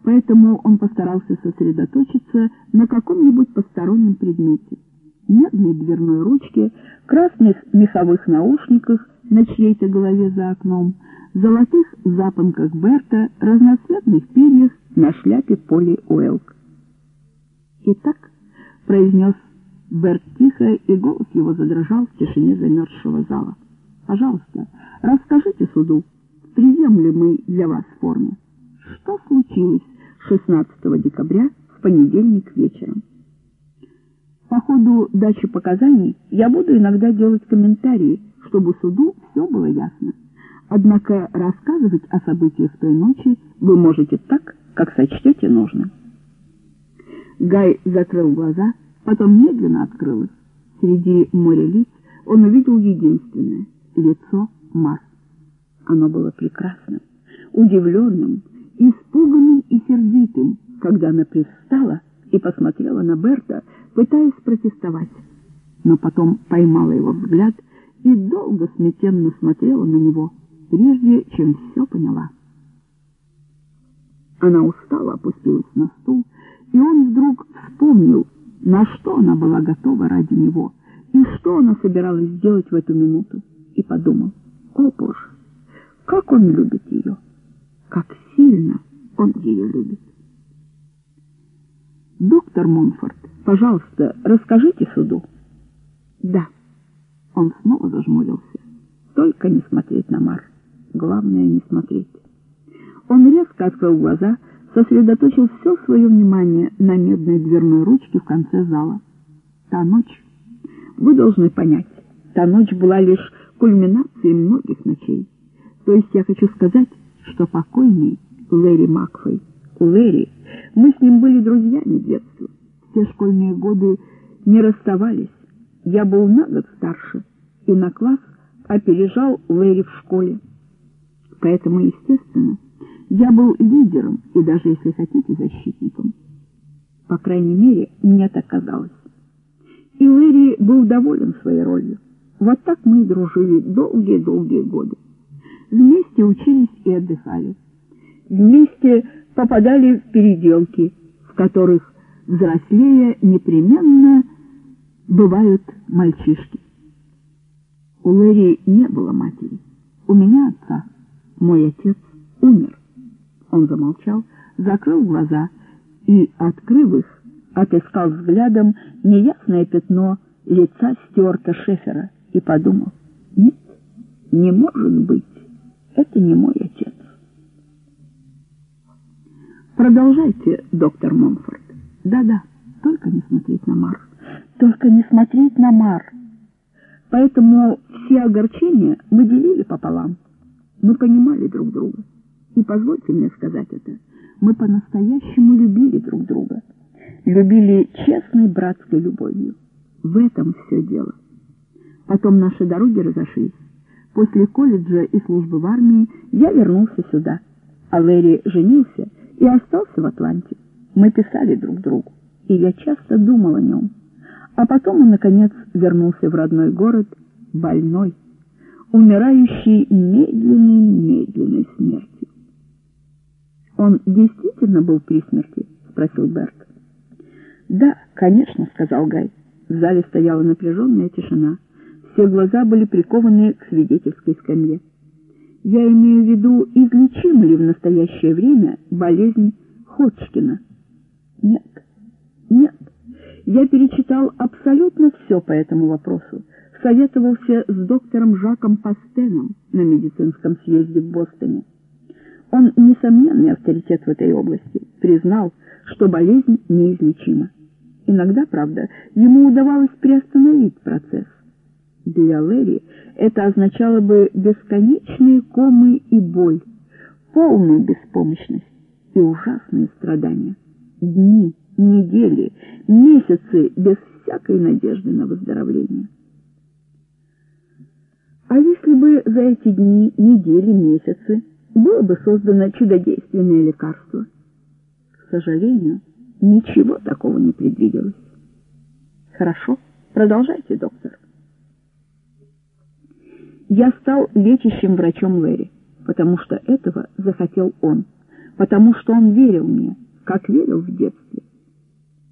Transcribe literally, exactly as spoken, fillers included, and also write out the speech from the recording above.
поэтому он постарался сосредоточиться на каком-нибудь постороннем предмете. Медной дверной ручке, красных меховых наушниках на чьей-то голове за окном, золотых запонках Берта, разноцветных перьях на шляпе Полли Уэлк. «Итак», — произнес Берт тихо, и голос его задрожал в тишине замерзшего зала, — «пожалуйста, расскажите суду, придем ли мы для вас в форме? Что случилось шестнадцатого декабря в понедельник вечером?» По ходу дачи показаний я буду иногда делать комментарии, чтобы суду все было ясно. Однако рассказывать о событиях той ночи вы можете так, как сочтете нужным. Гай закрыл глаза, потом медленно открыл их. Среди моря лиц он увидел единственное — лицо Марс. Оно было прекрасным, удивленным, испуганным и сердитым, когда она привстала и посмотрела на Берта, пытаясь протестовать, но потом поймала его взгляд и долго смятенно смотрела на него, прежде чем все поняла. Она устало опустилась на стул, и он вдруг вспомнил, на что она была готова ради него и что она собиралась сделать в эту минуту, и подумал: «О, Боже, как он любит ее! Как сильно он ее любит!» «Доктор Монфорт, пожалуйста, расскажите суду». «Да». Он снова зажмурился. Только не смотреть на Мар. Главное, не смотреть. Он резко открыл глаза, сосредоточил все свое внимание на медной дверной ручке в конце зала. Та ночь, вы должны понять, та ночь была лишь кульминацией многих ночей. То есть я хочу сказать, что покойный Лэри Макфей, Лэри, мы с ним были друзьями детства. Все школьные годы не расставались. Я был на год старше и на класс опережал Лэри в школе. Поэтому, естественно, я был лидером и даже, если хотите, защитником. По крайней мере, мне так казалось. И Лэри был доволен своей ролью. Вот так мы и дружили долгие-долгие годы. Вместе учились и отдыхали. Вместе попадали в переделки, в которых взрослее непременно бывают мальчишки. У Лэри не было матери. У меня отца. Мой отец умер. Он замолчал, закрыл глаза и, открыв их, отыскал взглядом неясное пятно лица Стюарта Шефера и подумал: нет, не может быть, это не мой отец. Продолжайте, доктор Монфорт. Да-да, только не смотреть на Мар. Только не смотреть на Мар. Поэтому все огорчения мы делили пополам. Мы понимали друг друга. И позвольте мне сказать это, мы по-настоящему любили друг друга. Любили честной братской любовью. В этом все дело. Потом наши дороги разошлись. После колледжа и службы в армии я вернулся сюда, а Лэри женился и остался в Атланте. Мы писали друг другу, и я часто думал о нем. А потом он, наконец, вернулся в родной город, больной, умирающий медленной-медленной смертью. «Он действительно был при смерти?» — спросил Берт. «Да, конечно», — сказал Гай. В зале стояла напряженная тишина. Все глаза были прикованы к свидетельской скамье. Я имею в виду, излечима ли в настоящее время болезнь Ходжкина? Нет, нет. Я перечитал абсолютно все по этому вопросу. Советовался с доктором Жаком Пастеном на медицинском съезде в Бостоне. Он несомненный авторитет в этой области, признал, что болезнь неизлечима. Иногда, правда, ему удавалось приостановить процесс. Для Лэри это означало бы бесконечные комы и боль, полную беспомощность и ужасные страдания. Дни, недели, месяцы без всякой надежды на выздоровление. А если бы за эти дни, недели, месяцы было бы создано чудодейственное лекарство? К сожалению, ничего такого не предвиделось. Хорошо, продолжайте, доктор. Я стал лечащим врачом Лэри, потому что этого захотел он. потому что он верил мне, как верил в детстве.